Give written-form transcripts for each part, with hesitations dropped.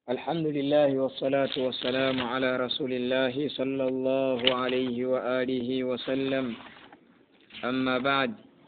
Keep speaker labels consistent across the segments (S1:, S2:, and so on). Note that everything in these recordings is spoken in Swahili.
S1: الحمد لله والصلاة والسلام على رسول الله صلى الله عليه وآله وسلم. أما بعد,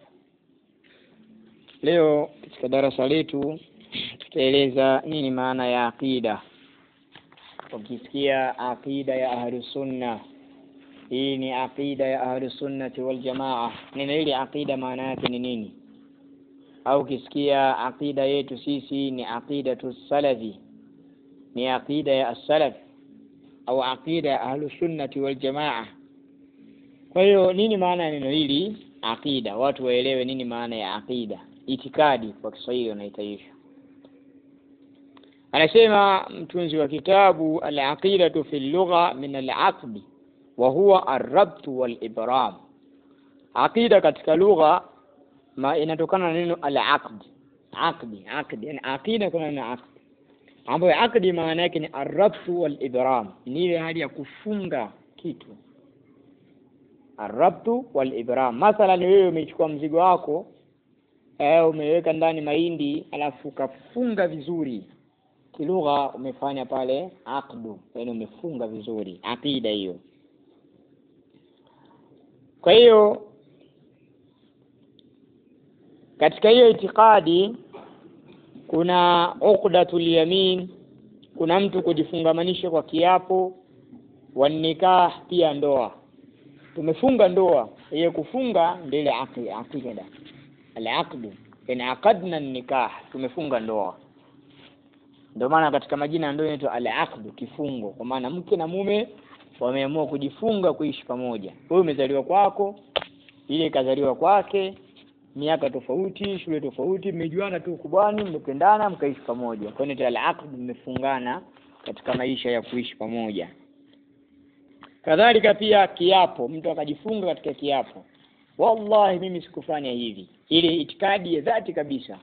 S1: leo katika darasa letu tutaeleza nini maana ya aqida. Ukisikia aqida ya ahlus sunna, hii ni aqida ya ahlus sunnati wal jamaa. Neno hili aqida maana yake ni nini? Au ukisikia aqida yetu sisi ni aqidatu salafi, ni aqida ya as-salaf au aqida ya ahlus sunnati wal jamaa. Kwa hiyo nini maana ya neno hili aqida? Watu waelewe nini maana ya aqida. Itikadi kwa Kiswahili wanaita hivyo. Anasema mtunzi wa kitabu al-aqidatu fi al-lugha min al-aqd wa huwa ar-rabt wal-ibram. Aqida katika lugha inatokana na neno al-aqd. Aqd yani aqida kuna na aqd, ambayo aqdi maana yake ni ar-rabtu wal-ibram, ni ile hali ya kufunga kitu. Ar-rabtu wal-ibram, mathalan wewe umechukua mzigo wako, umeweka ndani mahindi alafu ukafunga vizuri, kilugha umefanya pale aqdu, yani umefunga vizuri, aqida hiyo. Kwa hiyo katika hiyo itikadi kuna uqdatul yamin, kuna mtu kujifungamanisha kwa kiapo, wa nikah, pia ndoa. Tumefunga ndoa, hiyo kufunga ndio ile aqida al-aqd, yani aqadna nikah, tumefunga ndoa. Ndio maana katika majina ndio inaitwa al-aqd, kifungo, kwa maana mke na mume wameamua kujifunga kuishi pamoja. Wewe umezaliwa kwako, ile kazaliwa kwake, miaka tofauti, shule tofauti, mmejuana tu kubwani, mmependana, mkaishi pamoja. Kwa hiyo al-aqd, mmefungana katika maisha ya kuishi pamoja. Kadhalika pia kiapo, mtu akajifunga katika kiapo, wallahi mimi sikufanya hivi, ile itikadi ya dhati kabisa,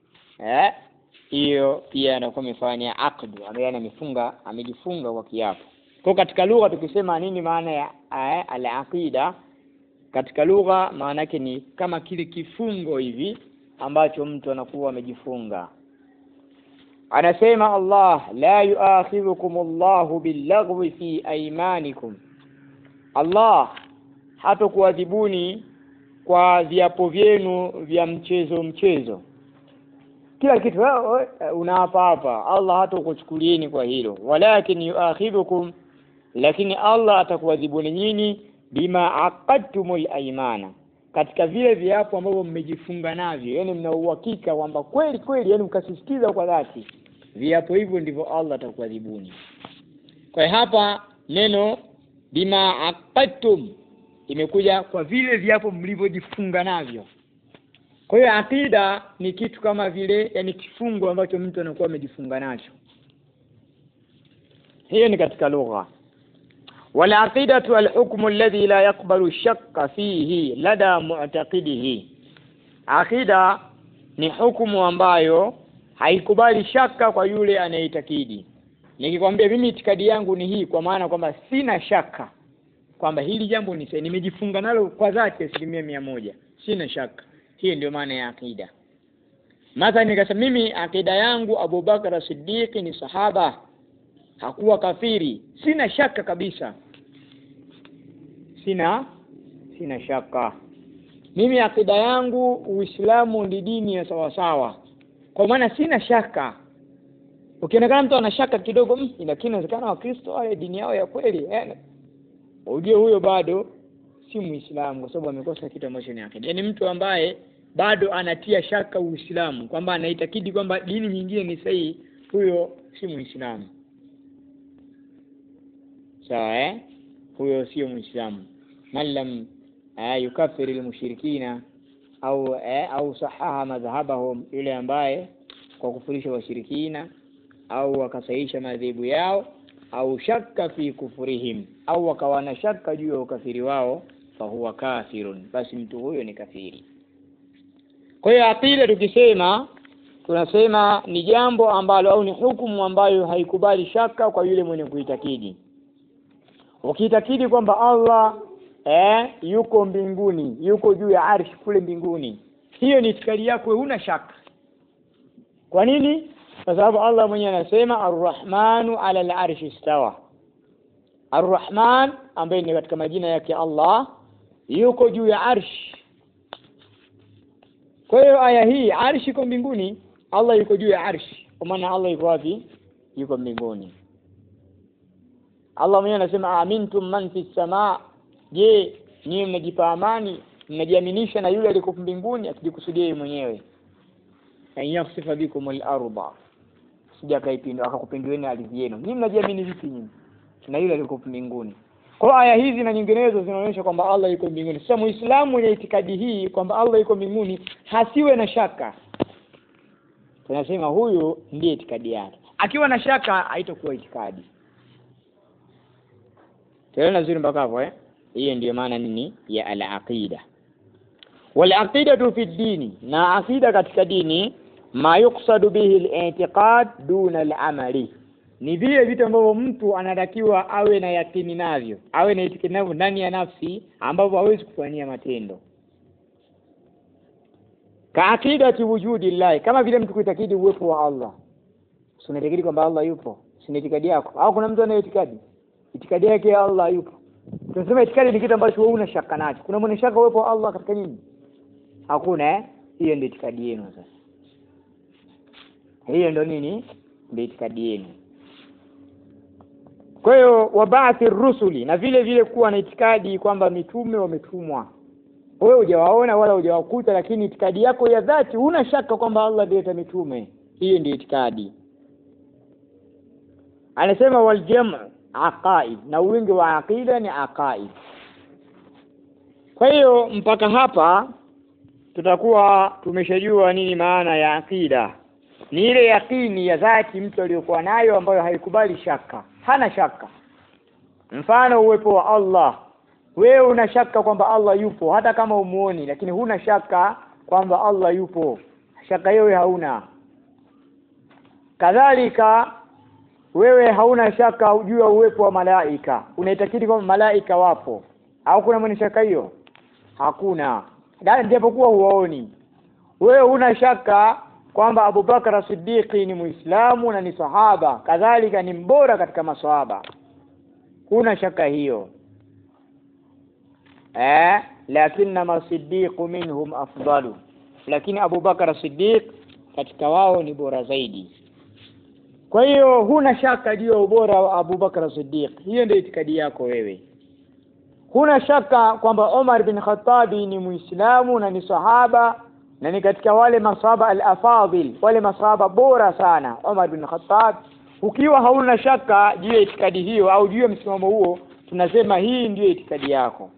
S1: hiyo pia anakuwa amefanya aqd, amejifunga kwa kiapo. Kwa katika lugha tukisema nini maana ya al-aqida, katika lugha maana yake ni kama kile kifungo hivi ambacho mtu anakuwa amejifunga. Anasema Allah, la yu'akhidhukum Allahu bil-laghwi fi aymanikum, Allah hatakuadhibuni kwa viapo vyenu vya mchezo. Kila kitu unaapa hapa, Allah hatakuchukulieni kwa hilo. Walakin yu'akhidhukum, lakini Allah atakuadhibuni nyinyi bima aqadtumul aymana, katika vile viapo ambavyo mmejifunga navyo, yani mna uhakika kwamba kweli, yani mkasisitiza kwa dhati, viapo hivyo ndivyo Allah atakuadhibuni. Kwa hapa neno bima aqadtum imekuja kwa vile viapo mlivyojifunga navyo. Kwa hiyo aqida ni kitu kama vile, yani kifungo ambacho mtu anakuwa amejifunga nacho. Hiyo ni katika lugha. Wala aqidatu al-hukmu alladhi la yaqbalu shakka fihi lada mu'taqidihi. Aqida ni hukumu ambayo haikubali shaka kwa yule anayeitakidi. Nikikwambia mimi itikadi yangu ni hii, kwa maana kwamba sina shaka kwamba hili jambo ni sahihi, nimejifunga nalo kwa dhati 100%, sina shaka. Hii ndio maana ya aqida. Mathalan nikasema mimi aqida yangu Abu Bakar Siddiq ni sahaba, hakuwa kafiri, sina shaka kabisa, sina shaka. Mimi aqida yangu Uislamu ni dini ya sawa, kwa maana sina shaka. Ukionekana mtu ana shaka kidogo, lakini inawezekana Wakristo wale dini yao ya kweli, ujue huyo bado si Muislamu, kwa sababu amekosa kitu ambacho ni aqida. Yani mtu ambaye bado anatia shaka Uislamu, kwamba anaitakidi kwamba dini nyingine ni sahihi, huyo si Muislamu. Sawa, huyo sio Muislamu. Man lam yukaffir al-mushrikina au sahaha madhhabahum, yule ambaye kwa kufurisha washirikina au akasahihisha madhehebu yao, au shakka fi kufurihim, au akawa na shaka juu ya ukafiri wao, fa huwa kafirun, basi mtu huyo ni kafiri. Kwa hiyo aqida tukisema, tunasema ni jambo ambalo au ni hukumu ambayo haikubali shaka kwa yule mwenye kuitakidi. Ukiitakidi kwamba Allah yuko mbinguni, yuko juu ya arsh kule mbinguni, hiyo ni itikadi yako, huna shaka. Kwa nini? kwa sababu Allah mwenyewe anasema Ar-Rahmanu 'ala al-'arshi istawa. Ar-Rahman ambaye ni katika majina yake Allah yuko juu ya arshi. Kwa hiyo aya hii arshi iko mbinguni, Allah yuko juu ya arshi. Kwa maana Allah yuko wapi? Yuko mbinguni. Allah mwenyewe anasema amintum man fis samaa, je, nyinyi mnajipa amani, mnajiaminisha na yule aliyeko mbinguni, akijikusudia yeye mwenyewe. Yakhsifa bikum al-ardha, sija kaipinda akakupindueni ardhi yenu. Nyinyi mnajiamini vipi nyinyi na yule aliyeko mbinguni? Kwa aya hizi na nyinginezo zinaonyesha kwamba Allah yuko mbinguni. Sasa Muislamu mwenye itikadi hii kwamba Allah yuko mbinguni hasiwe na shaka. Tunasema huyu ndiye itikadi yake. Akiwa na shaka haitakuwa itikadi. Tunaona vizuri mpaka hapo Hiyo ndiyo maana nini ya al-aqida. Wal aqidatu fi dini, na aqida katika dini ma yuqsadu bihi al-i'tiqad duna al-amali. Ni vile vitu ambavyo mtu anatakiwa awe na yakini navyo, awe na itikadi navyo ndani ya nafsi, ambavyo hawezi kufanyia matendo. Ka aqidati wujudillah, kama vile mtu kuitakidi uwepo wa Allah. Usinetakidi kwamba Allah yupo, si itikadi yako. Au kuna mtu anayetikadi itikadi yake ya Allah yupo. Tunasema itikadi ni kitu ambacho wewe una shaka nacho. Kuna mwenye shaka uwepo wa Allah katika nini? Hakuna Hiyo ndio itikadi yenu sasa. Hiyo ndio nini? Ndio itikadi yenu. Kwa hiyo wabaathi rusuli, na vile vile kuwa na itikadi kwamba mitume wametumwa. Wewe hujawaona wala hujawakuta, lakini itikadi yako ya dhati huna shaka kwamba Allah ndiye mitume. Hiyo ndio itikadi. Anasema wal jam' aqaid, na wingi wa aqida ni aqaid. Kwa hiyo mpaka hapa tutakuwa tumeshajua nini maana ya aqida. Ni ile yakini ya dhati mtu aliyokuwa nayo ambayo haikubali shaka, hana shaka. Mfano uwepo wa Allah, wewe una shaka kwamba Allah yupo hata kama umuoni, lakini huna shaka kwamba Allah yupo. Shaka hiyo hauna. Kadhalika wewe hauna shaka juu ya uwepo wa malaika, unaitakidi kwamba malaika wapo. Au kuna mwenye shaka hiyo? Hakuna. Japokuwa huwaoni. Wewe huna shaka kwamba Abu Bakar as-Siddiq ni Muislamu na ni sahaba, kadhalika ni mbora katika maswahaba. Huna shaka hiyo. Lakini as-Siddiq minhum afdalu, lakini Abu Bakar as-Siddiq katika wao ni bora zaidi. Kwa hiyo huna shaka juu ya ubora wa Abu Bakar as-Siddiq. Hiyo ndio itikadi yako wewe. Huna shaka kwamba Umar bin Khattab ni Muislamu na ni sahaba na ni katika wale masahaba al-afadhil, wale masahaba bora sana, Umar bin Khattab. Ukiwa hauna shaka juu ya itikadi hiyo au juu ya msimamo huo, tunasema hii ndiyo itikadi yako.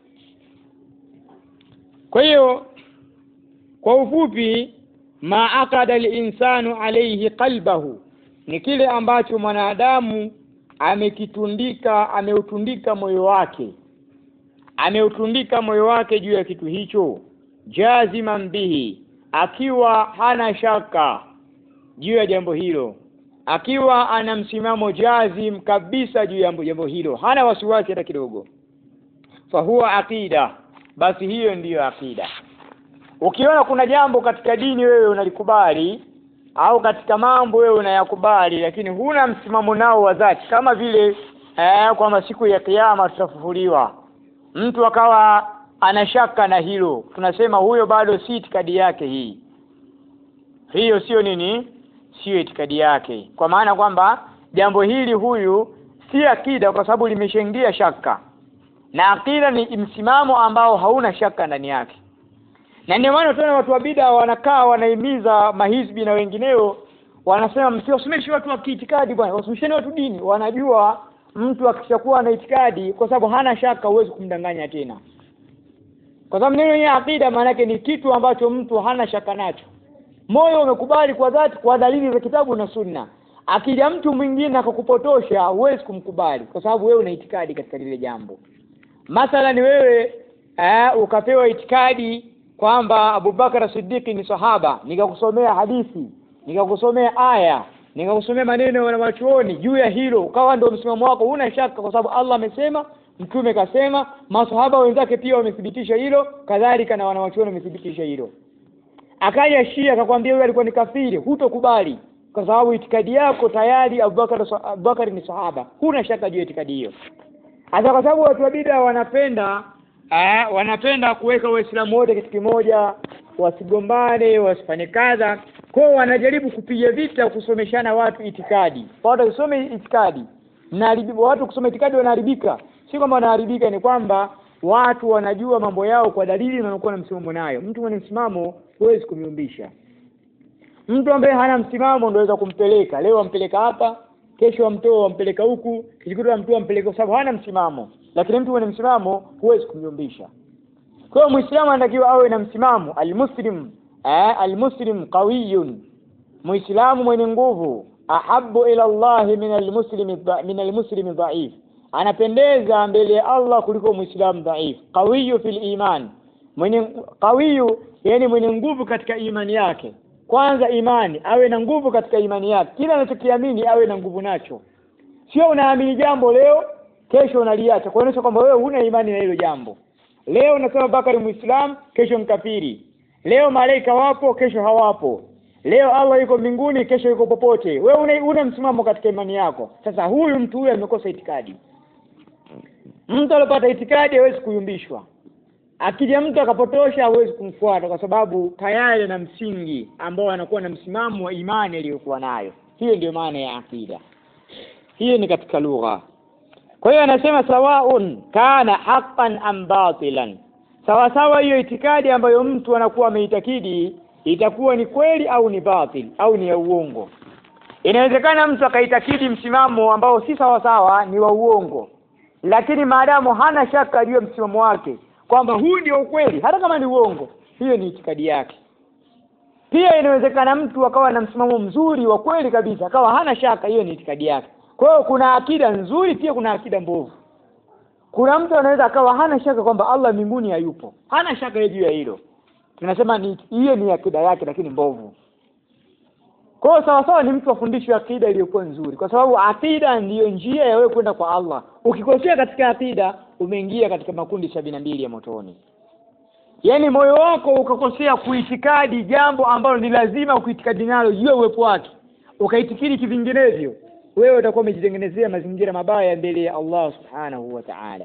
S1: Kwa hiyo kwa ufupi, ma aqada al-insanu alayhi qalbahu, ni kile ambacho mwanadamu ameutundika moyo wake. Ameutundika moyo wake juu ya kitu hicho, jaziman bihi, akiwa hana shaka juu ya jambo hilo, akiwa ana msimamo jazim kabisa juu ya jambo hilo, hana wasiwasi hata kidogo. Fa huwa aqida, basi hiyo ndiyo aqida. Ukiona kuna jambo katika dini wewe unalikubali, au katika mambo wewe unayakubali, lakini huna msimamo nao wa dhati, kama vile kwamba siku ya kiyama tutafufuliwa, mtu akawa anashaka na hilo, tunasema huyo bado si itikadi yake hii. Hiyo sio nini? Sio itikadi yake. Kwa maana kwamba jambo hili huyu si akida, kwa sababu limeshaingia shaka. Na akida ni msimamo ambao hauna shaka ndani yake. Na ndio maana tunaona watu wa bid'a wanakaa wanaimiza mahizbi na wengineo, wanasema msiwasomeshe watu wa kiitikadi bwana, wasomesheni watu dini. Wanajua mtu akishakuwa na itikadi, kwa sababu hana shaka, huwezi kumdanganya tena. Kwa sababu neno ya akida maana yake ni kitu ambacho mtu hana shaka nacho. Moyo umekubali kwa dhati kwa dalili za kitabu na sunna. Akija mtu mwingine akakupotosha, huwezi kumkubali, kwa sababu wewe una itikadi katika lile jambo. Mathalan wewe ukapewa itikadi kwamba Abu Bakar as-Siddiq ni sahaba, nikakusomea hadithi, nikakusomea aya, nikakusomea maneno ya wanachuoni juu ya hilo, ukawa ndio msimamo wako, huna shaka kwa sababu Allah amesema, mtume kasema, masahaba wenzake pia wamethibitisha hilo, kadhalika na wanachuoni wamethibitisha hilo. Akaja Shia akakwambia wewe alikuwa ni kafiri, hutokubali. kwa sababu itikadi yako tayari Abubakar ni sahaba, huna shaka juu ya itikadi hiyo. Hata kwa sababu watu wa bid'a wanapenda kuweka Waislamu wote kitu kimoja, wasigombane, wasifanye kadha. Kwa hiyo wanajaribu kupiga vita kusomeshana watu itikadi. Watu kusome itikadi na watu kusoma itikadi wanaharibika. Si kwamba wanaharibika, ni kwamba watu wanajua mambo yao kwa dalili na wanakuwa na msimamo nayo. Mtu mwenye msimamo huwezi kumyumbisha. Mtu ambaye hana msimamo ndio anaweza kumpeleka. Leo ampeleka hapa, kesho amtoa ampeleka huku, kijikuta amtoa ampeleka, kwa sababu hana msimamo. Lakini mtu mwenye msimamo huwezi kumyumbisha. Kwa hiyo Muislamu anatakiwa awe na msimamo. Al-muslim qawiyun, Muislamu mwenye nguvu. Ahabbu ila Allah min al-muslim dha'if, anapendeza mbele ya Allah kuliko Muislamu dha'if. Qawiyu fil iman, mwenye qawiyu yani mwenye nguvu katika imani yake. Kwanza imani, awe na nguvu katika imani yake. Kila anachokiamini awe na nguvu nacho. Sio unaamini jambo leo, kesho unaliacha, kuonyesha kwamba wewe huna imani na hilo jambo. Leo unasema Bakari Muislamu, kesho mkafiri. Leo malaika wapo, kesho hawapo. Leo Allah yuko mbinguni, kesho yuko popote. Wewe una msimamo katika imani yako. Sasa mtu huyu amekosa itikadi. Mtu aliyopata itikadi hawezi kuyumbishwa. Akija mtu akapotosha hawezi kumfuata, kwa sababu tayari na msingi ambao anakuwa na msimamo wa imani aliyokuwa nayo. Hiyo ndio maana ya akida. Hiyo ni katika lugha. Kwa hiyo anasema sawaun kana haqqan am batilan. Sawa sawa hiyo itikadi ambayo mtu anakuwa ameitakidi itakuwa ni kweli au ni batil au ni ya uongo. Inawezekana mtu akaitakidi msimamo ambao si sawa sawa, ni wa uongo, lakini maadamu hana shaka juu ya msimamo wake kwamba huu ndio ukweli, hata kama ni uongo, hiyo ni itikadi yake. Pia inawezekana mtu akawa na msimamo mzuri wa kweli kabisa, akawa hana shaka, hiyo ni itikadi yake. Kwa hiyo kuna akida nzuri, pia kuna akida mbovu. Kuna mtu anaweza akawa hana shaka kwamba Allah mbinguni hayupo, hana shaka juu ya hilo, tunasema hiyo ni akida yake, lakini mbovu. Kwa hiyo sawa sawa ni mtu afundishwe akida iliyokuwa nzuri, kwa sababu akida ndiyo njia ya wewe kwenda kwa Allah. Ukikosea katika akida, umeingia katika makundi 72 ya motoni. Yaani moyo wako ukakosea kuitikadi jambo ambalo ni lazima kuitikadi nalo juu ya uwepo wake, ukaitikidi kivinginevyo, wewe utakuwa umejitengenezea mazingira mabaya mbele ya Allah subhanahu wa ta'ala.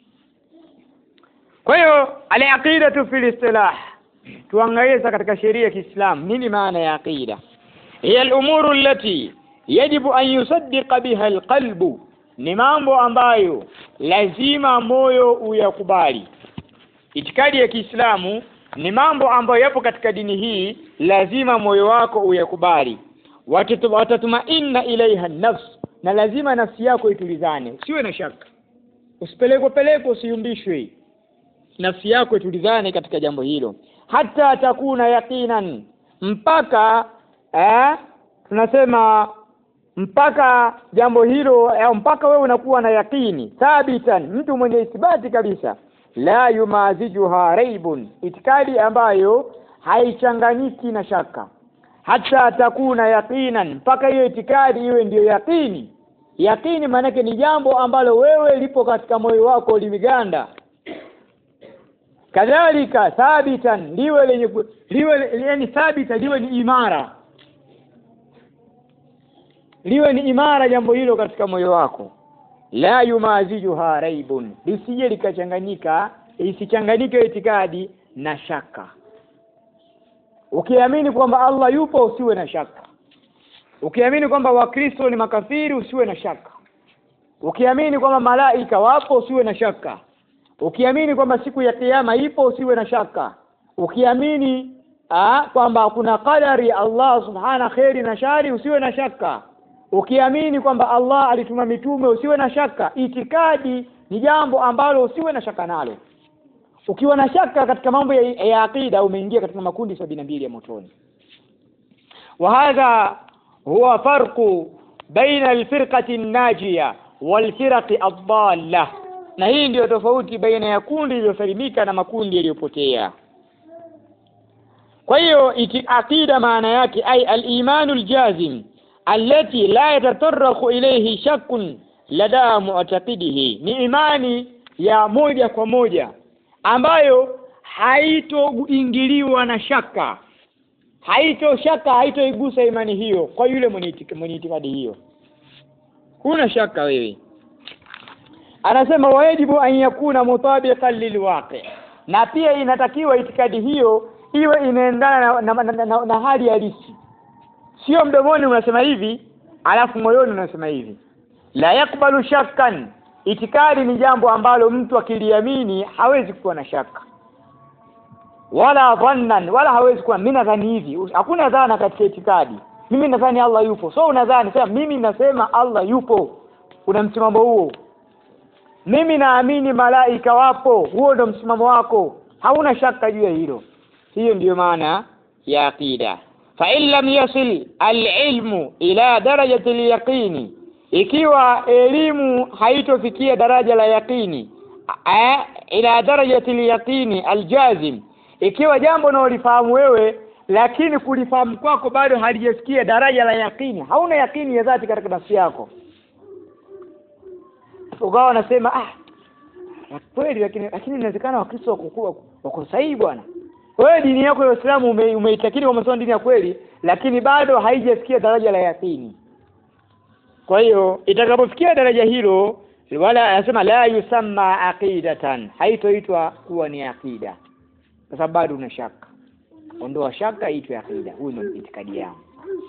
S1: Kwa hiyo al-aqidatu fil istilah, tuangalie katika sheria ya Kiislamu nini maana ya aqida. Hiya al-umuru allati yajibu an yusaddiqa biha al-qalbu, ni mambo ambayo lazima moyo uyakubali. Itikadi ya Kiislamu ni mambo ambayo yapo katika dini hii, lazima moyo wako uyakubali. Watatumainna ilaiha nafs, na lazima nafsi yako itulizane, usiwe na shaka, usipelekwe, usiyumbishwe, nafsi yako itulizane katika jambo hilo. Hata atakuna yaqinan, mpaka tunasema mpaka jambo hilo mpaka wewe unakuwa na yakini thabitan, mtu mwenye ithibati kabisa. La yumazijuha raibun, itikadi ambayo haichanganyiki na shaka. Hata atakuna yaqinan, mpaka hiyo itikadi iwe ndiyo yakini. Yakini maana yake ni jambo ambalo wewe lipo katika moyo wako limeganda. Kadhalika thabitan, liwe yani thabita, liwe ni imara. Liwe ni imara jambo hilo katika moyo wako. La yumazijuha raibun, lisije likachanganyika, isichanganyike itikadi na shaka. Ukiamini kwamba Allah yupo, usiwe na shaka. Ukiamini kwamba Wakristo ni makafiri, usiwe na shaka. Ukiamini kwamba malaika wapo, usiwe na shaka. Ukiamini kwamba siku ya kiyama ipo, usiwe na shaka. Ukiamini kwamba kuna qadari Allah subhana khairi na shari, usiwe na shaka. Ukiamini kwamba Allah alituma mitume, usiwe na shaka. Itikadi ni jambo ambalo usiwe na shaka nalo. Ukiwa na shaka katika mambo ya aqida, umeingia katika makundi 72 ya motoni. Wa hadha huwa farqu baina al-firqati an-najiya wal-firqi ad-dalla, na hii ndio tofauti baina ya kundi lililosalimika na makundi yaliyopotea. Kwa hiyo aqida maana yake ay al-imanu al-jazim allati la yatatarraqu ilayhi shakkun lada mu'taqidihi, ni imani ya moja kwa moja ambayo haitoingiliwa na shaka, shaka haitoigusa imani hiyo kwa yule mwenye itikadi hiyo. Huna shaka wewe. Anasema wajibu an yakuna mutabiqan lilwaqi, na pia inatakiwa itikadi hiyo iwe inaendana na hali halisi. Sio mdomoni unasema hivi alafu moyoni unasema hivi. La yakbalu shakkan, itikadi ni jambo ambalo mtu akiliamini hawezi kuwa na shaka. Wala dhannan, wala hawezi kuwa mimi nadhani hivi. Hakuna dhana katika itikadi. Mimi nadhani Allah yupo. So unadhani sema mimi nasema Allah yupo. Una msimamo huo. Mimi naamini malaika wapo. Huo ndo msimamo wako. Hauna shaka juu ya hilo. Hiyo ndiyo maana ya aqida. Fa in lam yasil al-ilmu ila darajati al-yaqini, ikiwa elimu haitofikia daraja la yaqini, ila darajati al-yaqini al-jazim, ikiwa jambo unalofahamu wewe lakini kulifahamu kwako bado halijafikia daraja la yaqini, hauna yaqini ya dhati katika nafsi yako, ukawa unasema kweli lakini inawezekana Wakristo wako sahihi bwana. Wewe dini yako ya Uislamu umeitakiri kama dini ya kweli, lakini bado haijafikia daraja la yaqini. Kwa hiyo itakapofikia daraja hilo, wala anasema la yusamma aqidatan, haitoitwa kuwa ni aqida, kwa sababu bado una shaka. Ondoa shaka itwe aqida. Huyo ndio itikadi yao.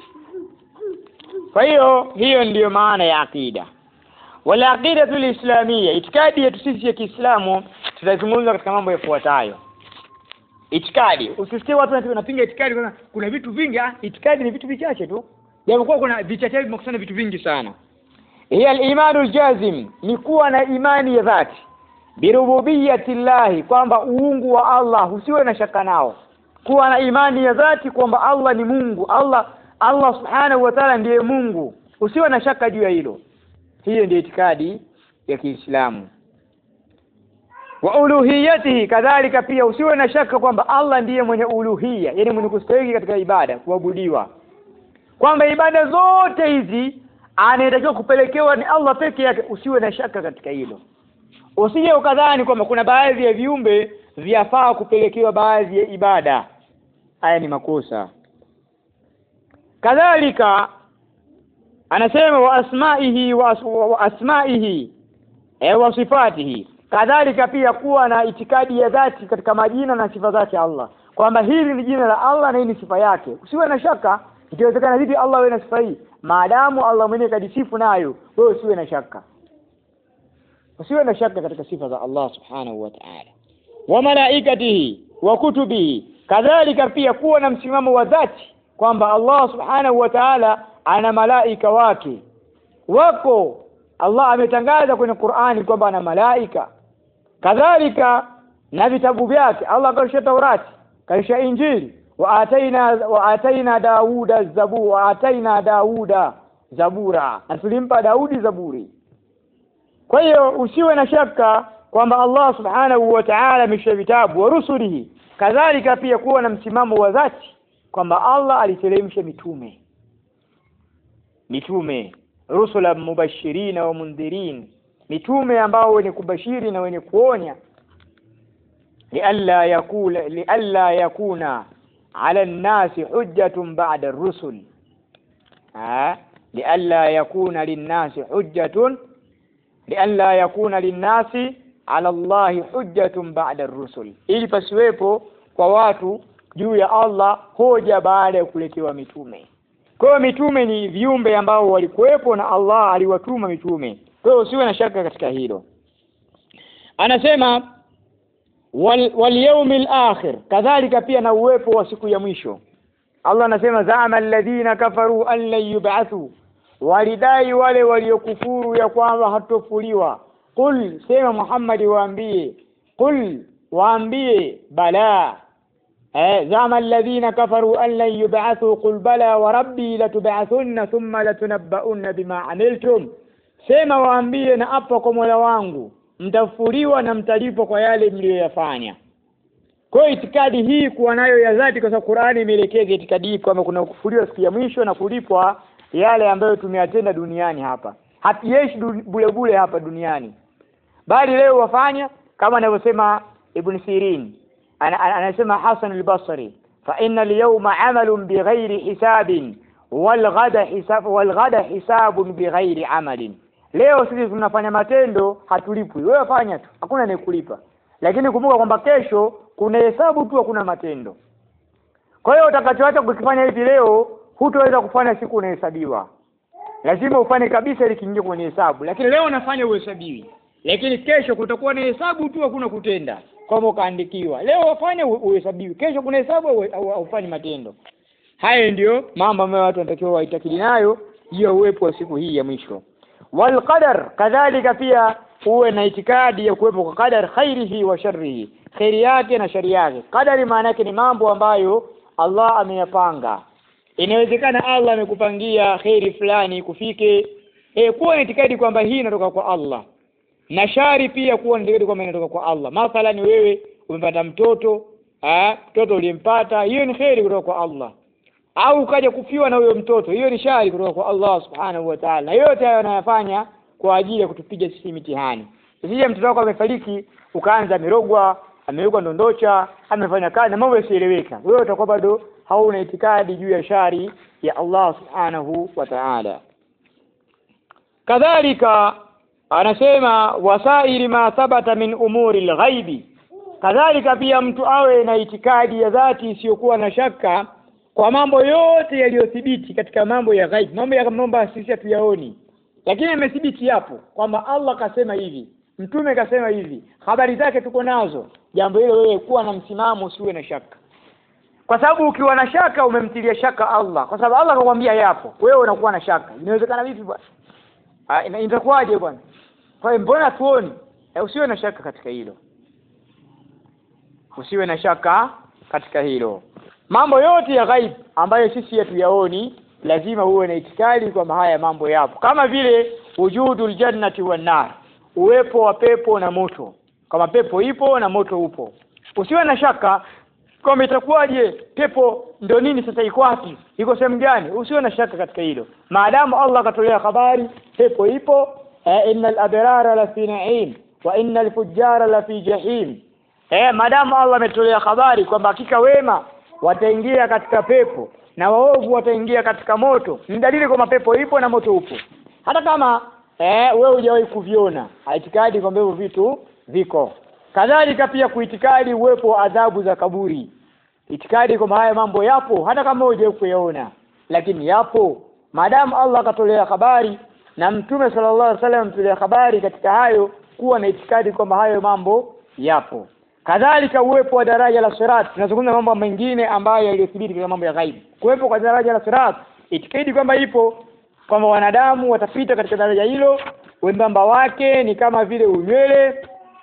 S1: Kwa hiyo ndiyo maana ya aqida. Wala aqidatul islamiyya, itikadi yetu sisi ya Kiislamu tutazungumza katika mambo yafuatayo. Itikadi, usisikie watu wanapinga itikadi kuna vitu vingi. Itikadi ni vitu vichache tu, japokuwa kuna vichache vimekusanya vitu vingi sana. Hiya al-imanul jazim, ni kuwa na imani ya dhati birububiyyatillahi, kwamba uungu wa Allah usiwe na shaka nao. Kuwa na imani ya dhati kwamba Allah ni Mungu, Allah subhanahu wa ta'ala ndiye Mungu, usiwe na shaka juu ya hilo. Hiyo ndio itikadi ya Kiislamu. Wa uluhiyatihi, kadhalika pia usiwe na shaka kwamba Allah ndiye mwenye uluhiyya, yani mwenye kustahili katika ibada, kuabudiwa, kwamba ibada zote hizi anayetakiwa kupelekewa ni Allah peke yake. Usiwe na shaka katika hilo. Usije ukadhani kwamba kuna baadhi ya viumbe vyafaa kupelekewa baadhi ya ibada. Haya ni makosa. Kadhalika anasema wa asma'ihi wa asma'ihi wa sifatihi, kadhalika pia kuwa na itikadi ya dhati katika majina na sifa zake Allah, kwamba hili ni jina la Allah na hii ni sifa yake. Usiwe na shaka. Ikiwezekana vipi Allah awe na sifa hii, maadamu Allah mwenyewe kadisifu nayo, wewe usiwe na shaka. Usiwe na shaka katika sifa za Allah subhanahu wa ta'ala. Wa malaikatihi wa kutubihi, kadhalika pia kuwa na msimamo wa dhati kwamba Allah subhanahu wa ta'ala ana malaika wake wako. Allah ametangaza kwenye Qur'ani kwamba ana malaika. Kadhalika na vitabu vyake, Allah kaisha Taurati, kaisha Injili, wa ataina Dauda zabura, atulimpa Daudi zaburi. Kwa hiyo usiwe na shaka kwamba Allah subhanahu wa ta'ala amesha vitabu wa rusulihi, kadhalika pia kuwa na msimamo wa dhati kwamba Allah aliteremsha mitume rusula mubashirina wa mundhirin, mitume ambao wenye kubashiri na wenye kuonya. lialla yakuna ala an-nasi hujjatun ba'da ar-rusul, lialla yakuna lin-nasi ala Allah hujjatun ba'da ar-rusul, ili pasiwepo kwa watu juu ya Allah hoja baada ya kuletewa mitume. Kwa hiyo mitume ni viumbe ambao walikuwepo na Allah aliwatuma mitume. Kwa hiyo usiwe na shaka katika hilo. Anasema wal yawmil akhir, kadhalika pia na uwepo wa siku ya mwisho. Allah anasema za'ama alladhina kafaru an la yub'athu, walidai wale waliokufuru ya kwamba hatofuliwa. Qul, sema Muhammad waambie bala. زعم الذين كفروا أن لن يبعثوا قل بلى وربي لتبعثن ثم لتنبؤن بما عملتم. Sema waambie na hapa kwa Mola wangu mtafuriwa na mtalipwa kwa yale mliyoyafanya. Kwa itikadi hii kuwa nayo ya dhati, kwa sababu Qur'ani imeelekeza itikadi hii kwamba kuna kufuriwa siku ya mwisho na kulipwa yale ambayo tumeyatenda duniani hapa. Hatuishi bule hapa duniani, bali leo wafanya kama anavyosema Ibn Sirin. Anasema Hasan al-Basri, fa inna al-yawma 'amalun bighairi hisabin walghada hisabun bighairi amalin. Leo sisi tunafanya matendo hatulipwi, wewe fanya tu, hakuna anayekulipa. Lakini kumbuka kwamba kesho kuna hesabu tu, hakuna matendo. Kwa hiyo utakachoacha kukifanya hivi leo hutoweza kufanya siku unahesabiwa. Lazima ufanye kabisa ili kiingie kwenye hesabu. Lakini leo unafanya uhesabiwi, lakini kesho kutakuwa na hesabu tu, hakuna kutenda kama ukaandikiwa. Leo wafanye uhesabiwi, kesho kuna hesabu au ufanye matendo. Haya ndio mambo ambayo watu wanatakiwa waitakidi nayo hiyo uwepo wa siku hii ya mwisho. Wal qadar, kadhalika pia uwe na itikadi ya kuwepo kwa qadar, khairihi wa sharrihi, khairi yake na shari yake. Qadari maana yake ni mambo ambayo Allah ameyapanga. Inawezekana Allah amekupangia khairi fulani kufike, kuwa na itikadi kwamba hii inatoka kwa Allah. Na shari pia kuwa na itikadi kwamba inatoka kwa Allah. Mathalan wewe umepata mtoto uliyempata, hiyo ni khairi kutoka kwa Allah. Au ukaja kufiwa na huyo mtoto, hiyo ni shari kutoka kwa Allah subhanahu wa ta'ala. Yote hayo anayafanya kwa ajili ya kutupiga sisi mitihani. Usije mtoto wako amefariki ukaanza amewekwa ndondocha, amefanya kazi na mambo yasieleweka. Wewe utakuwa bado hauna itikadi juu ya shari ya Allah subhanahu wa ta'ala. Kadhalika anasema wasairi ma thabata min umuri al-ghaibi. Kadhalika pia mtu awe na itikadi ya dhati isiyokuwa na shaka kwa mambo yote yaliyothibiti katika mambo ya ghaib. Mambo ya sisi hatuyaoni, lakini yamethibiti hapo kwamba Allah kasema hivi, mtume kasema hivi, habari zake tuko nazo. Jambo hilo wewe kuwa na msimamo, usiwe na shaka. Kwa sababu ukiwa na shaka umemtilia shaka Allah, kwa sababu Allah akakwambia yapo, wewe unakuwa na shaka. Inawezekana vipi bwana? Itakuwaje bwana? Kwa hiyo mbona tuoni? Usiwe na shaka katika hilo. Usiwe na shaka katika hilo. Mambo yote ya ghaib ambayo sisi hatuyaoni lazima uwe na itikadi kwamba haya mambo yapo. Kama vile wujudul jannati wan nar, uwepo wa pepo na moto. Kama pepo ipo na moto upo, usiwe na shaka kwamba itakuwaje, pepo ndio nini sasa, iko wapi, iko sehemu gani? Usiwe na shaka katika hilo. Maadamu Allah akatolea habari pepo ipo, innal abrara la fi na'im wa innal fujjara la fi jahim. Maadamu Allah ametolea habari kwamba hakika wema wataingia katika pepo na waovu wataingia katika moto, ni dalili kwamba pepo ipo na moto upo. Hata kama wewe hujawahi kuviona, itikadi kwamba hivyo vitu viko. Kadhalika pia kuitikadi uwepo wa adhabu za kaburi. Itikadi kwamba haya mambo yapo hata kama hujawahi kuyaona, lakini yapo. Maadamu Allah akatolea habari na Mtume sallallahu alaihi wasallam atolea habari katika hayo, kuwa na itikadi kwamba hayo mambo yapo. Kadhalika uwepo wa daraja la sirat. Tunazungumza mambo mengine ambayo yalithibiti katika mambo ya ghaibu. Kuwepo kwa daraja la sirat, itikadi kwamba ipo, kwamba wanadamu watapita katika daraja hilo, wembamba wake ni kama vile unywele.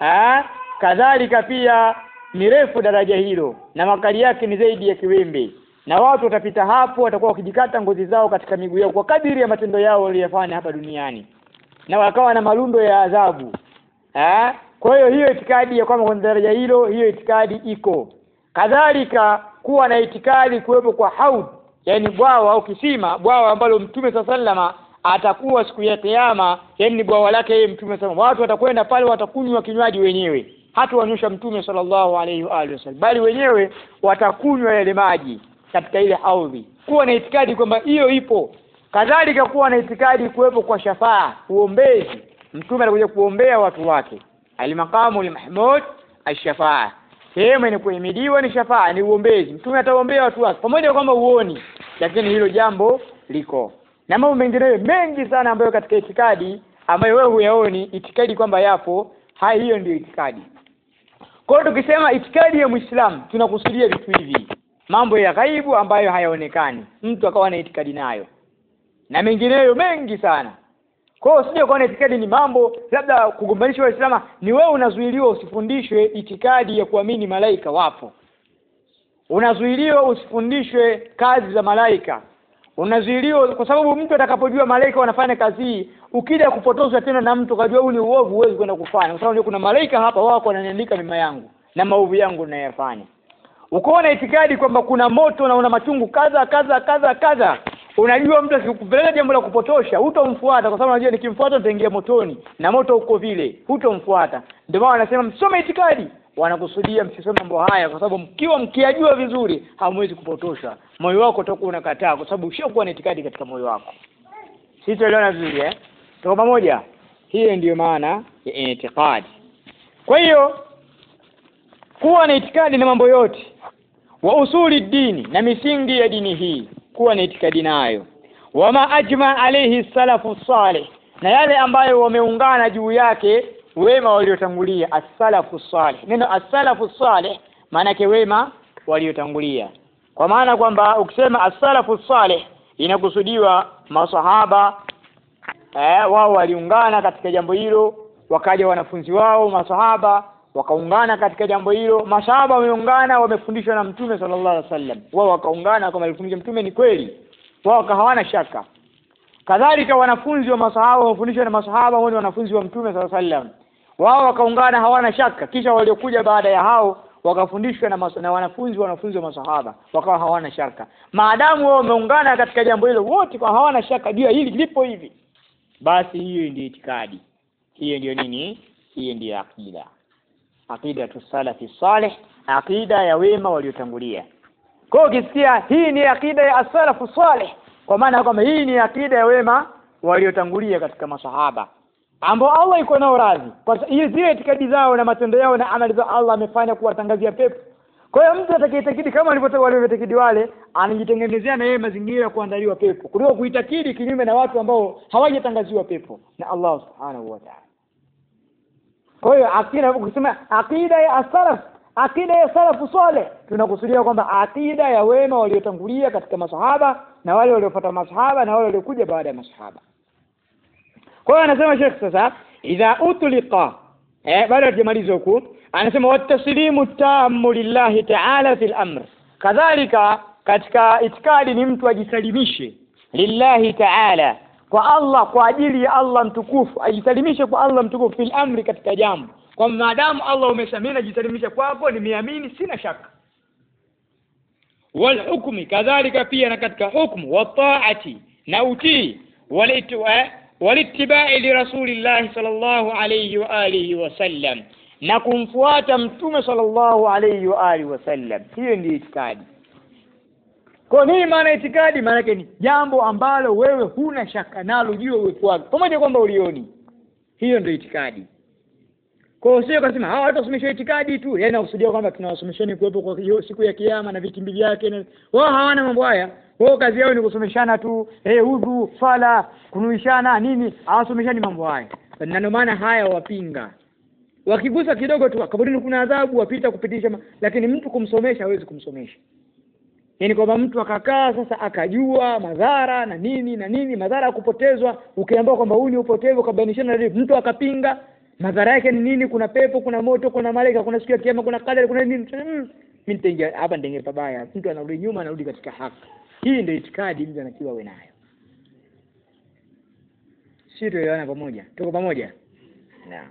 S1: Kadhalika pia ni refu daraja hilo na makali yake ni zaidi ya kiwembe, na watu watapita hapo watakuwa wakijikata ngozi zao katika miguu yao kwa kadiri ya matendo yao waliyofanya hapa duniani, na wakawa na malundo ya adhabu. Kwa hiyo itikadi ya kwamba kwa daraja hilo, hiyo itikadi iko. Kadhalika kuwa na itikadi kuwepo kwa haud, yani bwawa au kisima, bwawa ambalo Mtume sallama atakuwa siku ya kiyama, yani bwawa lake yeye Mtume sallama. Watu watakwenda pale watakunywa kinywaji wenyewe, hata wanyosha Mtume sallallahu alaihi wa alihi wasallam, bali wenyewe watakunywa yale maji katika ile haudhi. Kuwa na itikadi kwamba hiyo ipo. Kadhalika kuwa na itikadi kuwepo kwa shafaa, uombezi. Mtume alikuja kuombea watu wake. Al-maqamu al-mahmud ash-shafaa. Sehemu inapohimidiwa ni shafaa, ni uombezi. Mtume ataombea watu wake pamoja na kwamba uoni, lakini hilo jambo liko. Na mambo mengine mengi sana ambayo katika itikadi ambayo wewe huyaoni, itikadi kwamba yapo, hiyo ndio itikadi. Kwa hiyo tukisema itikadi ya Muislamu tunakusudia vitu hivi. Mambo ya ghaibu ambayo hayaonekani, mtu akawa na itikadi nayo. Na mengineyo mengi sana. Kwa hiyo usije kuona itikadi ni mambo labda kugombanisha Waislamu. Ni wewe unazuiliwa usifundishwe itikadi ya kuamini malaika wapo. Unazuiliwa usifundishwe kazi za malaika. Unazuiliwa kwa sababu mtu atakapojua malaika wanafanya kazi hii, ukija kupotozwa tena na mtu kajua huu ni uovu, huwezi kwenda kufanya. Kwa sababu kuna malaika hapa wako wananiandika mema yangu na maovu yangu ninayofanya. Ukoona itikadi kwamba kuna moto na una machungu kaza, unajua mtu akikupeleka jambo la kupotosha hutomfuata, kwa sababu unajua nikimfuata nitaingia motoni na moto uko vile, hutomfuata. Ndio maana wanasema msome itikadi. wanakusudia msisome mambo haya, kwa sababu mkiwa mkiajua vizuri hamwezi kupotosha. Moyo wako utakuwa unakataa, kwa sababu ushakuwa na itikadi katika moyo wako. Sisi tuelewana vizuri tuko pamoja? Hiyo ndiyo maana ya itikadi. Kwa hiyo kuwa na itikadi na mambo yote, wa usuli dini, na misingi ya dini hii, kuwa na itikadi nayo. Wama ajma alayhi salafu salih, na yale ambayo wameungana juu yake wema waliotangulia. As-salafu salih, neno as-salafu salih maana yake wema waliotangulia, kwa maana kwamba ukisema as-salafu salih inakusudiwa masahaba. Wao waliungana katika jambo hilo, wakaja wanafunzi wao masahaba wakaungana katika jambo hilo. Masahaba wameungana, wamefundishwa na Mtume sallallahu alaihi wasallam, wao wakaungana kama alifundisha Mtume ni kweli, wao hawana shaka. Kadhalika wanafunzi wa masahaba wafundishwa na masahaba, wao ni wanafunzi wa Mtume sallallahu alaihi wasallam, wao wakaungana, hawana shaka. Kisha waliokuja baada ya hao wakafundishwa na wanafunzi wa masahaba, wakawa hawana shaka. Maadamu wao wameungana katika jambo hilo, wote kwa hawana shaka juu hili lipo hivi, basi hiyo ndio itikadi. Hiyo ndio nini? Hiyo ndio akida. Akida tusalafi salih, akida ya wema waliotangulia. Kwa hiyo ukisikia hii ni akida ya as-salafu salih, kwa maana kwamba hii ni akida ya wema waliotangulia katika masahaba, ambao Allah yuko nao radhi kwa zile itikadi zao na matendo yao na amali zao. Allah amefanya kuwatangazia pepo. Kwa hiyo mtu atakayetakidi kama walivyotakidi wale, anajitengenezea na yeye mazingira ya kuandaliwa pepo, kuliko kuitakidi kinyume na watu ambao hawajatangaziwa pepo na Allah subhanahu wa ta'ala. Kwa hiyo akida, ukisema akida ya as-salaf, akida ya salafu saleh, tunakusudia kwamba akida ya wema waliotangulia katika masahaba na wale waliofuata masahaba na wale waliokuja baada ya masahaba. Kwa hiyo anasema Sheikh sasa, idha utliqa, baada ya kumaliza huko anasema wataslimu tammu lillahi ta'ala fil amr. Kadhalika katika itikadi ni mtu ajisalimishe lillahi ta'ala, kwa Allah, kwa ajili ya Allah mtukufu, ajisalimishe kwa Allah mtukufu fil amri, katika jambo. Kwa maadamu Allah umeshamina, jisalimisha kwako, nimeamini sina shaka. Wal hukmi, kadhalika pia na katika hukumu, wa ta'ati, na utii, walittiba'i li rasulillahi sallallahu alayhi wa alihi wa sallam, na kumfuata Mtume sallallahu alayhi wa alihi wa sallam. Hiyo ndio itikadi. Kwa nini maana itikadi? Maana yake ni jambo ambalo wewe huna shaka nalo juu uwepo wake, pamoja kwamba ulioni. Hiyo ndio itikadi. Kwa hiyo sio kusema hawa watu wasomeshwa itikadi tu, yaani nakusudia kwamba tunawasomeshani kuwepo kwa hiyo siku ya kiyama na vitimbi vyake, na wao hawana mambo haya. Wao kazi yao ni kusomeshana tu, udhu, sala, kunuishana nini, hawasomeshani mambo haya. Na ndio maana haya wapinga. Wakigusa kidogo tu kaburini kuna adhabu, wapita kupitisha, lakini mtu kumsomesha hawezi kumsomesha. Yaani kwamba mtu akakaa sasa akajua madhara na nini, madhara ya kupotezwa, ukiambiwa kwamba huu ni upotevu, kabainishana na mtu akapinga madhara yake ni nini, kuna pepo, kuna moto, kuna malaika, kuna siku ya kiyama, kuna kadari, kuna nini, mimi nitaingia hapa, ndio pabaya. Mtu anarudi nyuma, anarudi katika haki. Hii ndio itikadi mtu anakiwa awe nayo. Sisi tuelewana pamoja? Tuko pamoja? Naam.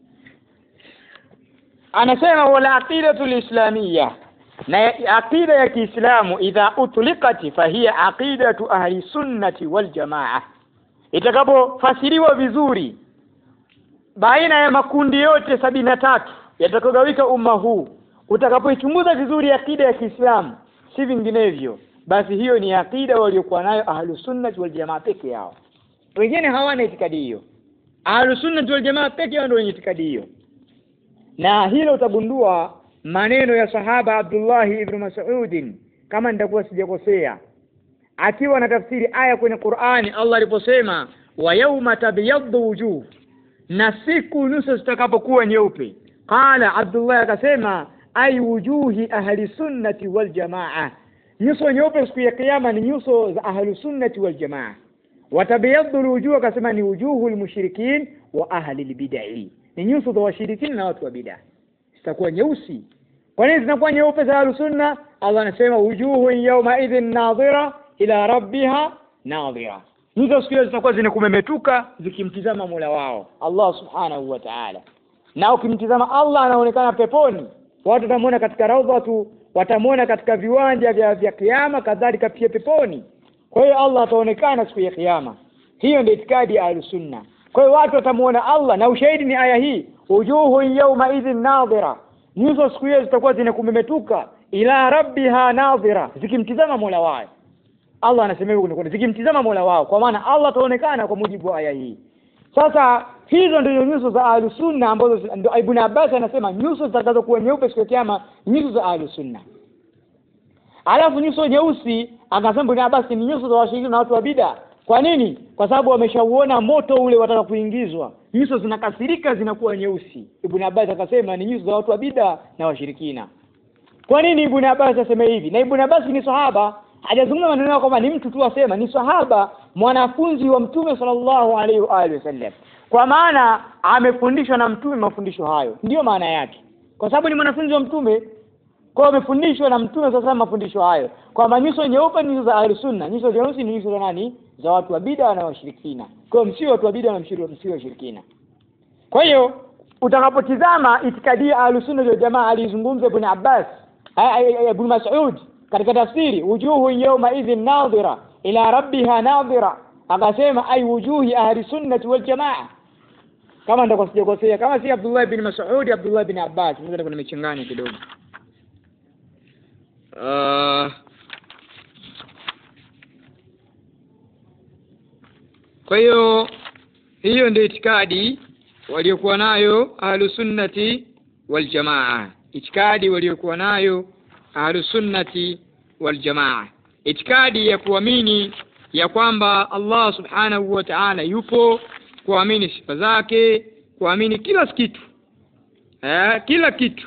S1: Anasema wala aqidatul islamiyya, na aqida ya Kiislamu idha utliqati fahiya aqidatu ahli sunnati wal jamaa, itakapofasiriwa vizuri baina ya makundi yote 73 yatakogawika umma huu, utakapoichunguza vizuri aqida ya Kiislamu si vinginevyo, basi hiyo ni aqida waliokuwa nayo ahli sunnati wal jamaa peke yao. Wengine hawana itikadi hiyo. Ahli sunnati wal jamaa peke yao ndio wenye itikadi hiyo. Na hilo utagundua maneno ya sahaba Abdullah ibn Mas'ud, kama nitakuwa sijakosea, akiwa na tafsiri aya kwenye Qur'ani, Allah aliposema wa yawma tabyaddu wujuh, na siku nyuso zitakapokuwa nyeupe. Qala Abdullah akasema ay wujuhi ahli sunnati wal jamaa, nyuso nyeupe siku ya kiyama ni nyuso za ahli sunnati wal jamaa. Wa tabyaddu wujuh akasema ni wujuhul mushrikin wa ahli albid'ah, ni nyuso za washirikina na watu wa bid'ah zitakuwa nyeusi. Kwa nini zinakuwa nyeupe za al-sunna? Allah anasema wujuhu yawma idhin nadhira ila rabbiha nadhira, hizo siku zitakuwa zinakumemetuka zikimtizama Mola wao Allah subhanahu wa ta'ala. Na ukimtizama Allah anaonekana peponi, watu watamuona katika raudhatu, watamuona katika viwanja vya kiyama, kadhalika pia peponi. Kwa hiyo Allah ataonekana siku ya kiyama. Hiyo ndio itikadi ya al-sunna. Kwa hiyo watu watamuona Allah, na ushahidi ni aya hii, wujuhu yawma idhin nadhira, nyuso siku hiyo zitakuwa zinakumemetuka, ila rabbiha nadhira, zikimtizama Mola wao. Allah anasema hivyo kuna zikimtizama Mola wao, kwa maana Allah ataonekana kwa mujibu wa aya hii. Sasa hizo ndio nyuso za Ahlus Sunna ambazo ndio Ibn Abbas anasema nyuso zitakazokuwa nyeupe siku ya kiyama, nyuso za Ahlus Sunna. Alafu nyuso nyeusi akasema Ibn Abbas ni nyuso za washirikina na watu wa bid'a. Kwa nini? Kwa sababu wameshauona moto ule wataka kuingizwa. Nyuso zinakasirika zinakuwa nyeusi. Ibn Abbas akasema ni nyuso za watu wa bid'a na washirikina. Kwa nini Ibn Abbas asema hivi? Na Ibn Abbas ni sahaba, hajazungumza maneno kwamba ni mtu tu asema, ni sahaba, mwanafunzi wa Mtume sallallahu alaihi wa alihi wasallam. Kwa maana amefundishwa na Mtume mafundisho hayo. Ndio maana yake. Kwa sababu ni mwanafunzi wa Mtume, kwa amefundishwa na Mtume sasa mafundisho hayo. Kwa nyuso nyeupe ni nyuso za Ahlus Sunna, nyuso nyeusi ni nyuso za nani? Za watu wa bid'a na washirikina. Kwa hiyo msio watu wa bid'a na msio washirikina. Kwa hiyo utakapotizama itikadi ya Ahlus Sunna wal Jamaa alizungumza Ibn Abbas, Ibn Mas'ud katika tafsiri, wujuhu yawma idhin nadhira ila rabbiha nadhira, akasema ay wujuhi ahli sunnati wal jamaa. Kama ndio sijakosea, kama si Abdullah ibn Mas'ud, Abdullah ibn Abbas, ndio kuna michanganya kidogo. Kwa hiyo ndio itikadi waliokuwa nayo Ahlus Sunnati wal Jamaa. Itikadi waliokuwa nayo Ahlus Sunnati wal Jamaa. Itikadi ya kuamini ya kwamba Allah Subhanahu wa Ta'ala yupo, kuamini sifa zake, kuamini kila kitu. Kila kitu.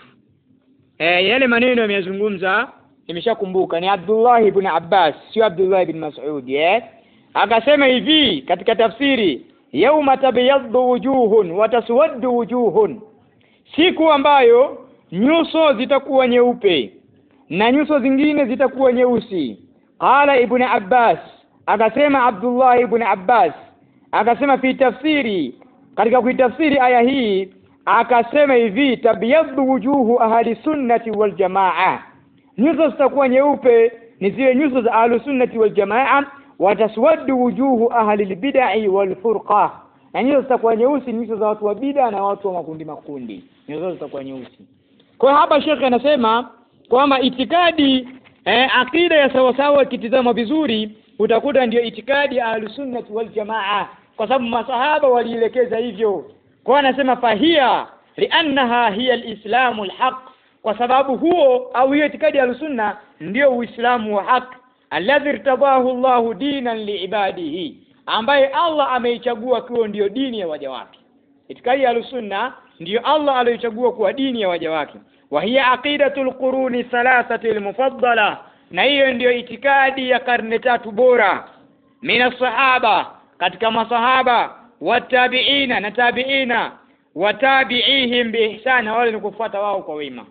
S1: Yale maneno yameyazungumza nimeshakumbuka ni Abdullah ibn Abbas, sio Abdullah ibn Mas'ud. Akasema hivi katika tafsiri, yauma tabyaddu wujuhun wa taswaddu wujuhun, siku ambayo nyuso zitakuwa nyeupe na nyuso zingine zitakuwa nyeusi. Qala ibn Abbas, akasema Abdullah ibn Abbas, akasema fi tafsiri, katika kuitafsiri aya hii akasema hivi, tabyaddu wujuhu ahli sunnati wal jamaa, nyuso zitakuwa nyeupe ni zile nyuso za Ahlus Sunnati wal Jamaa, wataswaddu wujuhu ahli al-bid'ah wal furqa, na nyuso zitakuwa nyeusi nyuso za watu wa bid'a na watu wa makundi. Nyuso zitakuwa nyeusi. Kwa hapa Sheikh anasema kwamba itikadi akida ya sawa sawa ikitizama vizuri utakuta ndio itikadi ya Ahlus Sunnati wal Jamaa, kwa sababu masahaba walielekeza hivyo. Kwa anasema fahia li'annaha hiya al-islamu al-haq, kwa sababu huo au hiyo itikadi ya Sunna ndio Uislamu wa haki, alladhi irtadahu Allahu dinan liibadihi, ambaye Allah ameichagua kuwa ndio dini ya waja wake. Itikadi ya Sunna ndio Allah aliyochagua kuwa dini ya waja wake. Wa hiya aqidatul quruni thalathati al-mufaddala, na hiyo ndio itikadi ya karne tatu bora, mina sahaba, katika masahaba, watabiina na tabiina, watabiihim biihsan, wale ni kufuata wao kwa wema.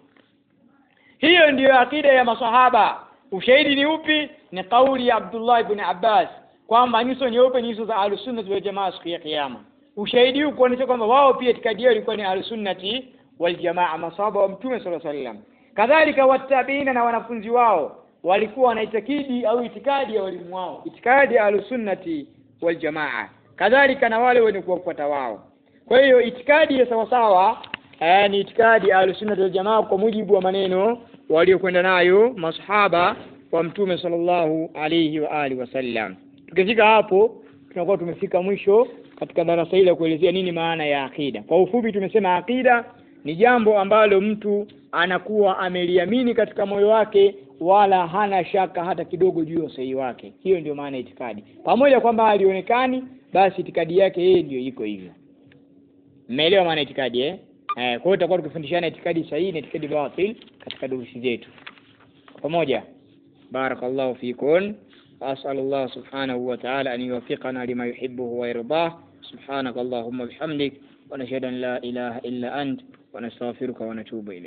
S1: Hiyo ndiyo akida ya masahaba. Ushahidi ni upi? Ni kauli ya Abdullah ibn Abbas kwamba nyuso nyeupe nyuso za Ahlus Sunnah wal Jamaa siku ya kiyama. Ushahidi huu kuonyesha kwamba wao pia itikadi yao ilikuwa ni Ahlus Sunnah wal Jamaa, masahaba wa Mtume sallallahu alaihi wasallam. Kadhalika watabiina na wanafunzi wao walikuwa wanaitakidi au itikadi ya walimu wao, itikadi ya Ahlus Sunnah wal Jamaa. Kadhalika na wale wenye kuwafuata wao. Kwa hiyo itikadi ya sawa sawa ni itikadi ya Ahlus Sunnah wal Jamaa kwa mujibu wa maneno waliokwenda nayo masahaba wa Mtume sallallahu alayhi wa alihi wasallam. Tukifika hapo tunakuwa tumefika mwisho katika darasa hili la kuelezea nini maana ya akida. Kwa ufupi tumesema akida ni jambo ambalo mtu anakuwa ameliamini katika moyo wake wala hana shaka hata kidogo juu ya usahihi wake. Hiyo ndio maana ya itikadi. Pamoja kwamba alionekani, basi itikadi yake yeye ndio iko hivyo. Mmeelewa maana itikadi kwa hiyo tutakuwa tukifundishana itikadi sahihi na itikadi batil katika durusi zetu. Pamoja. Barakallahu fikum. As'alullah subhanahu wa ta'ala an yuwaffiqana lima yuhibbu wa yardah. Subhanakallahumma bihamdik wa nashhadu an la ilaha illa ant wa nastaghfiruka wa natubu ilayk.